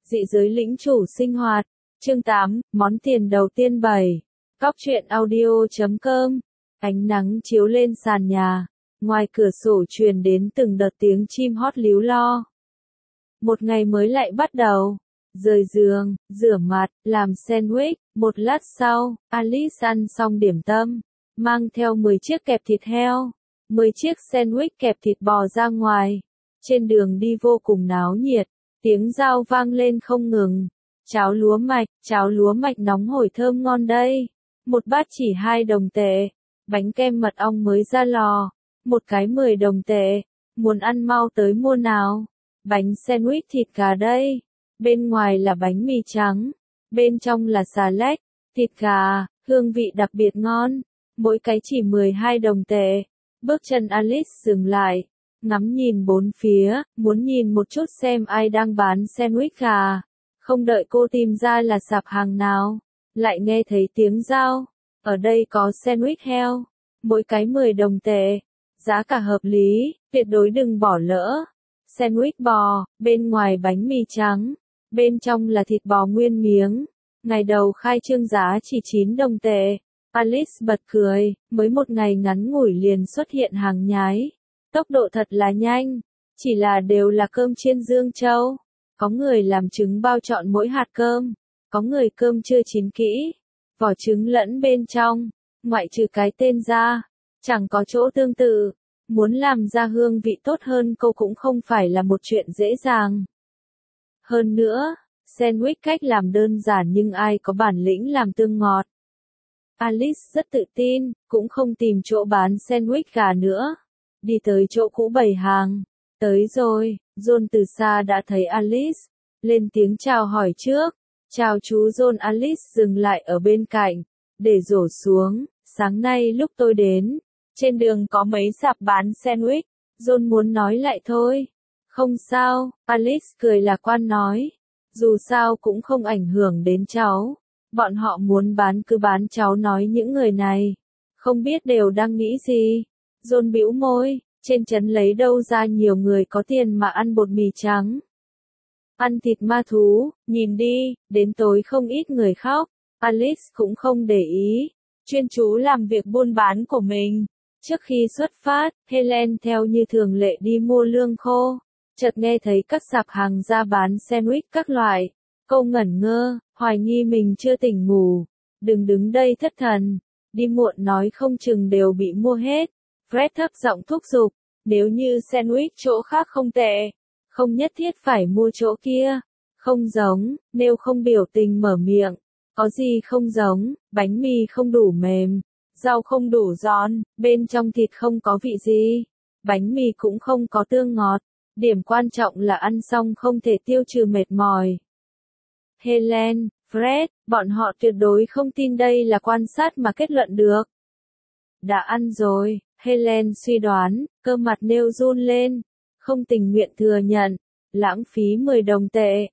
Dị giới lĩnh chủ sinh hoạt. Chương 8, món tiền đầu tiên 7. Cóc truyện audio.com. Ánh nắng chiếu lên sàn nhà. Ngoài cửa sổ truyền đến từng đợt tiếng chim hót líu lo. Một ngày mới lại bắt đầu. Rời giường, rửa mặt, làm sandwich. Một lát sau, Alice ăn xong điểm tâm. Mang theo 10 chiếc kẹp thịt heo. 10 chiếc sandwich kẹp thịt bò ra ngoài. Trên đường đi vô cùng náo nhiệt. Tiếng dao vang lên không ngừng. Cháo lúa mạch nóng hổi thơm ngon đây. Một bát chỉ 2 đồng tệ. Bánh kem mật ong mới ra lò. Một cái 10 đồng tệ. Muốn ăn mau tới mua nào. Bánh sandwich thịt gà đây. Bên ngoài là bánh mì trắng. Bên trong là xà lách, thịt gà, hương vị đặc biệt ngon. Mỗi cái chỉ 12 đồng tệ. Bước chân Alice dừng lại. Ngắm nhìn bốn phía, muốn nhìn một chút xem ai đang bán sandwich gà. Không đợi cô tìm ra là sạp hàng nào, lại nghe thấy tiếng rao. Ở đây có sandwich heo, mỗi cái 10 đồng tệ. Giá cả hợp lý, tuyệt đối đừng bỏ lỡ. Sandwich bò, bên ngoài bánh mì trắng, bên trong là thịt bò nguyên miếng. Ngày đầu khai trương giá chỉ 9 đồng tệ. Alice bật cười, mới một ngày ngắn ngủi liền xuất hiện hàng nhái. Tốc độ thật là nhanh, chỉ là đều là cơm chiên Dương Châu. Có người làm trứng bao trọn mỗi hạt cơm, có người cơm chưa chín kỹ, vỏ trứng lẫn bên trong, ngoại trừ cái tên ra, chẳng có chỗ tương tự. Muốn làm ra hương vị tốt hơn cô cũng không phải là một chuyện dễ dàng. Hơn nữa, sandwich cách làm đơn giản nhưng ai có bản lĩnh làm tương ngọt. Alice rất tự tin, cũng không tìm chỗ bán sandwich gà nữa. Đi tới chỗ cũ bày hàng. Tới rồi, John từ xa đã thấy Alice. Lên tiếng chào hỏi trước. Chào chú John. Alice dừng lại ở bên cạnh. Để rổ xuống. Sáng nay lúc tôi đến, trên đường có mấy sạp bán sandwich. John muốn nói lại thôi. Không sao, Alice cười lạc quan nói. Dù sao cũng không ảnh hưởng đến cháu. Bọn họ muốn bán cứ bán, cháu nói những người này không biết đều đang nghĩ gì. John bĩu môi, trên trấn lấy đâu ra nhiều người có tiền mà ăn bột mì trắng. Ăn thịt ma thú, nhìn đi, đến tối không ít người khóc. Alice cũng không để ý, chuyên chú làm việc buôn bán của mình. Trước khi xuất phát, Helen theo như thường lệ đi mua lương khô. Chợt nghe thấy các sạp hàng ra bán sandwich các loại. Cô ngẩn ngơ, hoài nghi mình chưa tỉnh ngủ. Đừng đứng đây thất thần, đi muộn nói không chừng đều bị mua hết. Fred thấp giọng thúc giục, nếu như sandwich chỗ khác không tệ, không nhất thiết phải mua chỗ kia. Không giống, nếu không biểu tình mở miệng. Có gì không giống, bánh mì không đủ mềm, rau không đủ giòn, bên trong thịt không có vị gì, bánh mì cũng không có tương ngọt. Điểm quan trọng là ăn xong không thể tiêu trừ mệt mỏi. Helen, Fred, bọn họ tuyệt đối không tin đây là quan sát mà kết luận được. Đã ăn rồi, Helen suy đoán, cơ mặt nêu run lên, không tình nguyện thừa nhận, lãng phí 10 đồng tệ.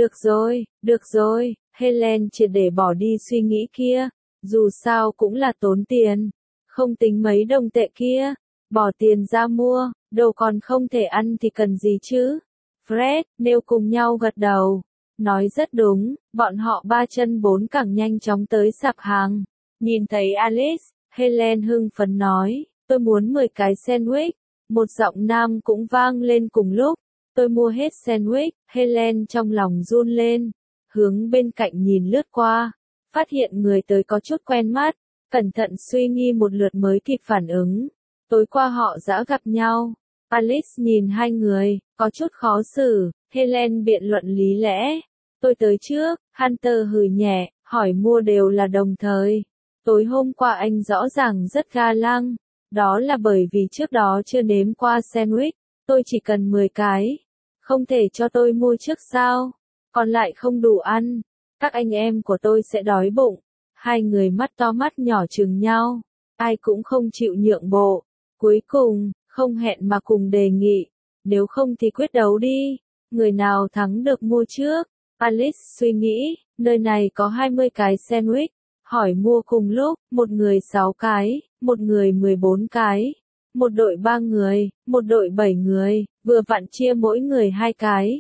Được rồi, Helen triệt để bỏ đi suy nghĩ kia, dù sao cũng là tốn tiền, không tính mấy đồng tệ kia, bỏ tiền ra mua, đồ còn không thể ăn thì cần gì chứ. Fred, nêu cùng nhau gật đầu, nói rất đúng, bọn họ 3 chân 4 cẳng nhanh chóng tới sạp hàng. Nhìn thấy Alice, Helen hưng phấn nói, tôi muốn 10 cái sandwich. Một giọng nam cũng vang lên cùng lúc, tôi mua hết sandwich. Helen trong lòng run lên, hướng bên cạnh nhìn lướt qua, phát hiện người tới có chút quen mắt, cẩn thận suy nghi một lượt mới kịp phản ứng. Tối qua họ đã gặp nhau. Alice nhìn hai người, có chút khó xử. Helen biện luận lý lẽ. Tôi tới trước. Hunter hừ nhẹ, hỏi mua đều là đồng thời. Tối hôm qua anh rõ ràng rất ga lăng. Đó là bởi vì trước đó chưa nếm qua sandwich. Tôi chỉ cần 10 cái. Không thể cho tôi mua trước sao? Còn lại không đủ ăn. Các anh em của tôi sẽ đói bụng. Hai người mắt to mắt nhỏ chừng nhau. Ai cũng không chịu nhượng bộ. Cuối cùng, không hẹn mà cùng đề nghị. Nếu không thì quyết đấu đi. Người nào thắng được mua trước. Alice suy nghĩ, nơi này có 20 cái sandwich. Hỏi mua cùng lúc, một người 6 cái, một người 14 cái. Một đội 3 người, một đội 7 người, vừa vặn chia mỗi người 2 cái.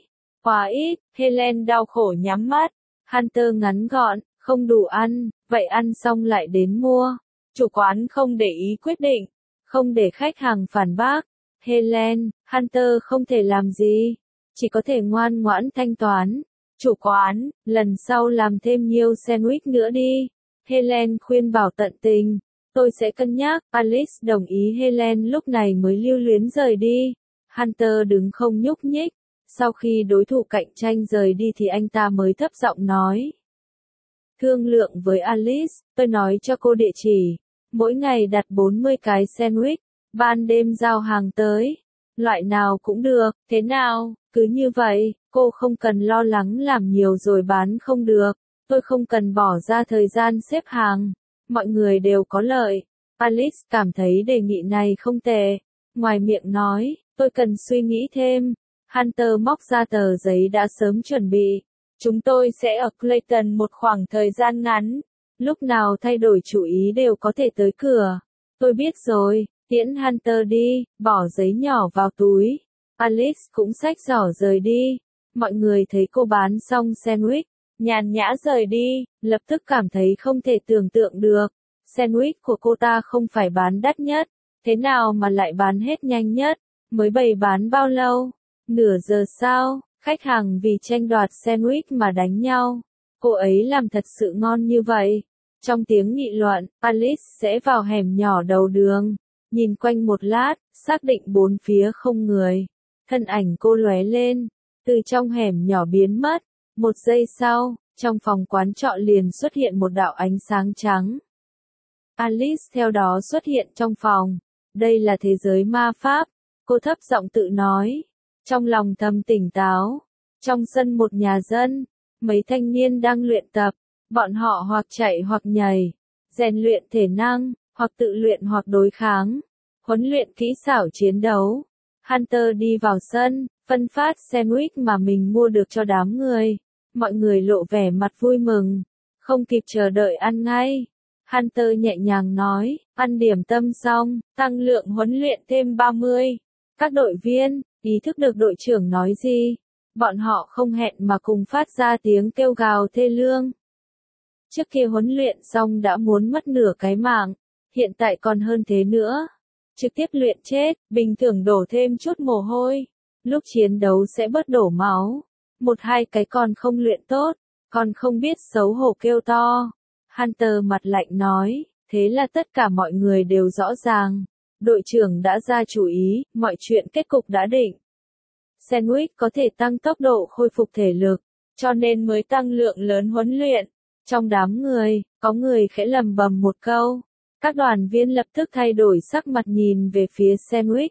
Quá ít, Helen đau khổ nhắm mắt. Hunter ngắn gọn, không đủ ăn, vậy ăn xong lại đến mua. Chủ quán không để ý quyết định, không để khách hàng phản bác. Helen, Hunter không thể làm gì, chỉ có thể ngoan ngoãn thanh toán. Chủ quán, lần sau làm thêm nhiều sandwich nữa đi. Helen khuyên bảo tận tình. Tôi sẽ cân nhắc. Alice đồng ý. Helen lúc này mới lưu luyến rời đi. Hunter đứng không nhúc nhích. Sau khi đối thủ cạnh tranh rời đi thì anh ta mới thấp giọng nói. Thương lượng với Alice, tôi nói cho cô địa chỉ. Mỗi ngày đặt 40 cái sandwich, ban đêm giao hàng tới. Loại nào cũng được, thế nào, cứ như vậy, cô không cần lo lắng làm nhiều rồi bán không được. Tôi không cần bỏ ra thời gian xếp hàng. Mọi người đều có lợi. Alice cảm thấy đề nghị này không tệ. Ngoài miệng nói, tôi cần suy nghĩ thêm. Hunter móc ra tờ giấy đã sớm chuẩn bị. Chúng tôi sẽ ở Clayton một khoảng thời gian ngắn. Lúc nào thay đổi chủ ý đều có thể tới cửa. Tôi biết rồi, tiễn Hunter đi, bỏ giấy nhỏ vào túi. Alice cũng xách giỏ rời đi. Mọi người thấy cô bán xong sandwich, nhàn nhã rời đi, lập tức cảm thấy không thể tưởng tượng được. Sandwich của cô ta không phải bán đắt nhất, thế nào mà lại bán hết nhanh nhất, mới bày bán bao lâu? Nửa giờ sau, khách hàng vì tranh đoạt sandwich mà đánh nhau. Cô ấy làm thật sự ngon như vậy. Trong tiếng nghị luận, Alice sẽ vào hẻm nhỏ đầu đường, nhìn quanh một lát, xác định bốn phía không người. Thân ảnh cô lóe lên, từ trong hẻm nhỏ biến mất. Một giây sau, trong phòng quán trọ liền xuất hiện một đạo ánh sáng trắng. Alice theo đó xuất hiện trong phòng. Đây là thế giới ma pháp, cô thấp giọng tự nói. Trong lòng thầm tỉnh táo. Trong sân một nhà dân, mấy thanh niên đang luyện tập. Bọn họ hoặc chạy hoặc nhảy, rèn luyện thể năng, hoặc tự luyện hoặc đối kháng, huấn luyện kỹ xảo chiến đấu. Hunter đi vào sân, phân phát sandwich mà mình mua được cho đám người. Mọi người lộ vẻ mặt vui mừng, không kịp chờ đợi ăn ngay. Hunter nhẹ nhàng nói, ăn điểm tâm xong, tăng lượng huấn luyện thêm 30. Các đội viên, ý thức được đội trưởng nói gì. Bọn họ không hẹn mà cùng phát ra tiếng kêu gào thê lương. Trước kia huấn luyện xong đã muốn mất nửa cái mạng, hiện tại còn hơn thế nữa. Trực tiếp luyện chết, bình thường đổ thêm chút mồ hôi. Lúc chiến đấu sẽ bớt đổ máu. Một hai cái còn không luyện tốt, còn không biết xấu hổ kêu to. Hunter mặt lạnh nói, thế là tất cả mọi người đều rõ ràng. Đội trưởng đã ra chủ ý, mọi chuyện kết cục đã định. Sandwich có thể tăng tốc độ khôi phục thể lực, cho nên mới tăng lượng lớn huấn luyện. Trong đám người, có người khẽ lầm bầm một câu. Các đoàn viên lập tức thay đổi sắc mặt nhìn về phía sandwich.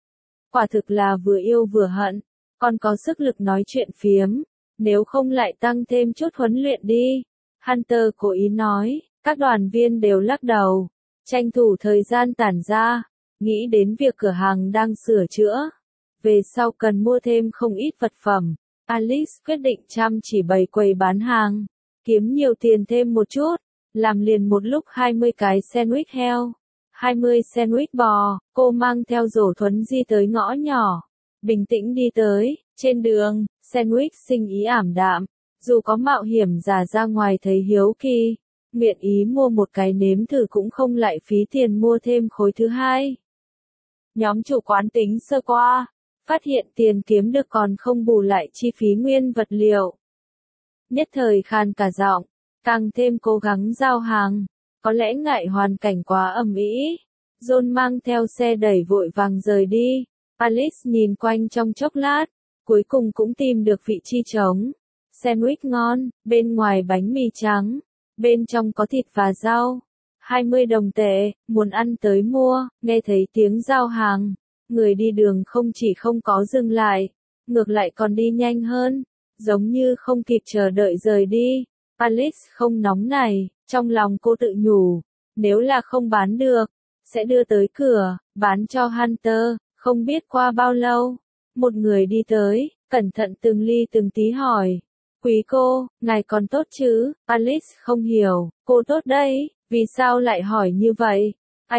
Quả thực là vừa yêu vừa hận, còn có sức lực nói chuyện phiếm. Nếu không lại tăng thêm chút huấn luyện đi. Hunter cố ý nói, các đoàn viên đều lắc đầu. Tranh thủ thời gian tản ra, nghĩ đến việc cửa hàng đang sửa chữa. Về sau cần mua thêm không ít vật phẩm. Alice quyết định chăm chỉ bày quầy bán hàng, kiếm nhiều tiền thêm một chút, làm liền một lúc 20 cái sandwich heo, 20 sandwich bò. Cô mang theo rổ thuấn di tới ngõ nhỏ, bình tĩnh đi tới. Trên đường, sandwich sinh ý ảm đạm, dù có mạo hiểm giả ra ngoài thấy hiếu kỳ, nguyện ý mua một cái nếm thử cũng không lại phí tiền mua thêm khối thứ hai. Nhóm chủ quán tính sơ qua, phát hiện tiền kiếm được còn không bù lại chi phí nguyên vật liệu. Nhất thời khan cả giọng, càng thêm cố gắng giao hàng, có lẽ ngại hoàn cảnh quá ầm ĩ. John mang theo xe đẩy vội vàng rời đi. Alice nhìn quanh trong chốc lát, cuối cùng cũng tìm được vị trí trống. Sandwich ngon, bên ngoài bánh mì trắng, bên trong có thịt và rau. 20 đồng tệ, muốn ăn tới mua. Nghe thấy tiếng giao hàng, người đi đường không chỉ không có dừng lại, ngược lại còn đi nhanh hơn, giống như không kịp chờ đợi rời đi. Alice không nóng này, trong lòng cô tự nhủ, nếu là không bán được, sẽ đưa tới cửa, bán cho Hunter. Không biết qua bao lâu, một người đi tới, cẩn thận từng ly từng tí hỏi, quý cô, ngài còn tốt chứ? Alice không hiểu, cô tốt đấy, vì sao lại hỏi như vậy?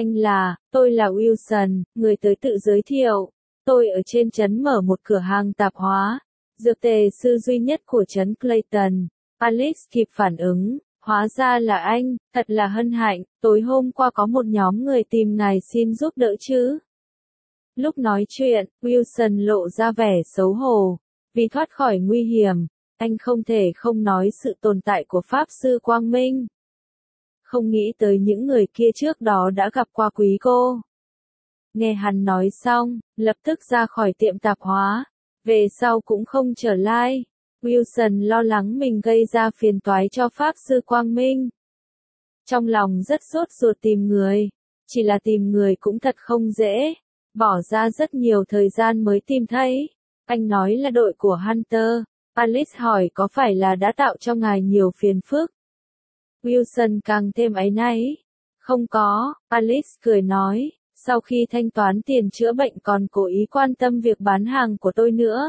Tôi là Wilson, người tới tự giới thiệu. Tôi ở trên trấn mở một cửa hàng tạp hóa, dược tề sư duy nhất của trấn Clayton. Alice kịp phản ứng, hóa ra là anh, thật là hân hạnh, tối hôm qua có một nhóm người tìm ngài xin giúp đỡ chứ. Lúc nói chuyện, Wilson lộ ra vẻ xấu hổ, vì thoát khỏi nguy hiểm, anh không thể không nói sự tồn tại của Pháp Sư Quang Minh. Không nghĩ tới những người kia trước đó đã gặp qua quý cô. Nghe hắn nói xong, lập tức ra khỏi tiệm tạp hóa, về sau cũng không trở lại. Wilson lo lắng mình gây ra phiền toái cho Pháp Sư Quang Minh. Trong lòng rất sốt ruột tìm người, chỉ là tìm người cũng thật không dễ, bỏ ra rất nhiều thời gian mới tìm thấy. Anh nói là đội của Hunter. Alice hỏi có phải là đã tạo cho ngài nhiều phiền phức. Wilson càng thêm áy náy. Không có, Alice cười nói, sau khi thanh toán tiền chữa bệnh còn cố ý quan tâm việc bán hàng của tôi nữa.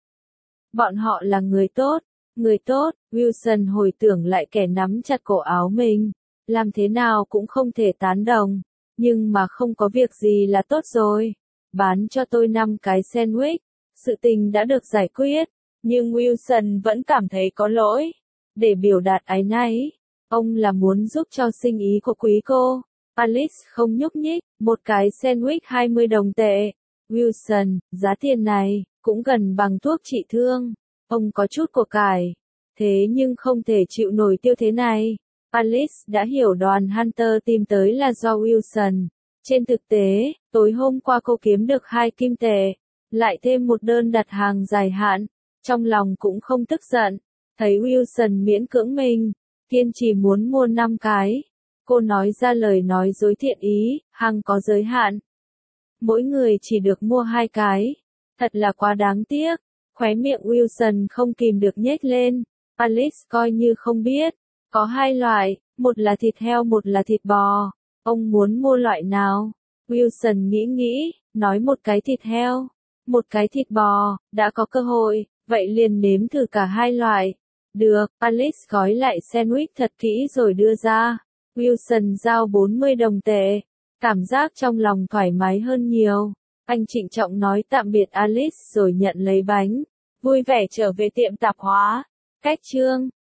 Bọn họ là người tốt, Wilson hồi tưởng lại kẻ nắm chặt cổ áo mình, làm thế nào cũng không thể tán đồng, nhưng mà không có việc gì là tốt rồi. Bán cho tôi 5 cái sandwich, sự tình đã được giải quyết, nhưng Wilson vẫn cảm thấy có lỗi. Để biểu đạt áy náy, ông là muốn giúp cho sinh ý của quý cô. Alice không nhúc nhích, một cái sandwich 20 đồng tệ. Wilson, giá tiền này, cũng gần bằng thuốc trị thương. Ông có chút của cải, thế nhưng không thể chịu nổi tiêu thế này. Alice đã hiểu đoàn Hunter tìm tới là do Wilson. Trên thực tế, tối hôm qua cô kiếm được 2 kim tệ, lại thêm một đơn đặt hàng dài hạn. Trong lòng cũng không tức giận, thấy Wilson miễn cưỡng mình, kiên trì muốn mua 5 cái. Cô nói ra lời nói dối thiện ý, hàng có giới hạn. Mỗi người chỉ được mua 2 cái. Thật là quá đáng tiếc. Khóe miệng Wilson không kìm được nhếch lên. Alice coi như không biết. Có 2 loại, một là thịt heo một là thịt bò. Ông muốn mua loại nào? Wilson nghĩ, nói một cái thịt heo, một cái thịt bò, đã có cơ hội, vậy liền nếm thử cả 2 loại. Được, Alice gói lại sandwich thật kỹ rồi đưa ra. Wilson giao 40 đồng tệ. Cảm giác trong lòng thoải mái hơn nhiều. Anh trịnh trọng nói tạm biệt Alice rồi nhận lấy bánh. Vui vẻ trở về tiệm tạp hóa. Cách chương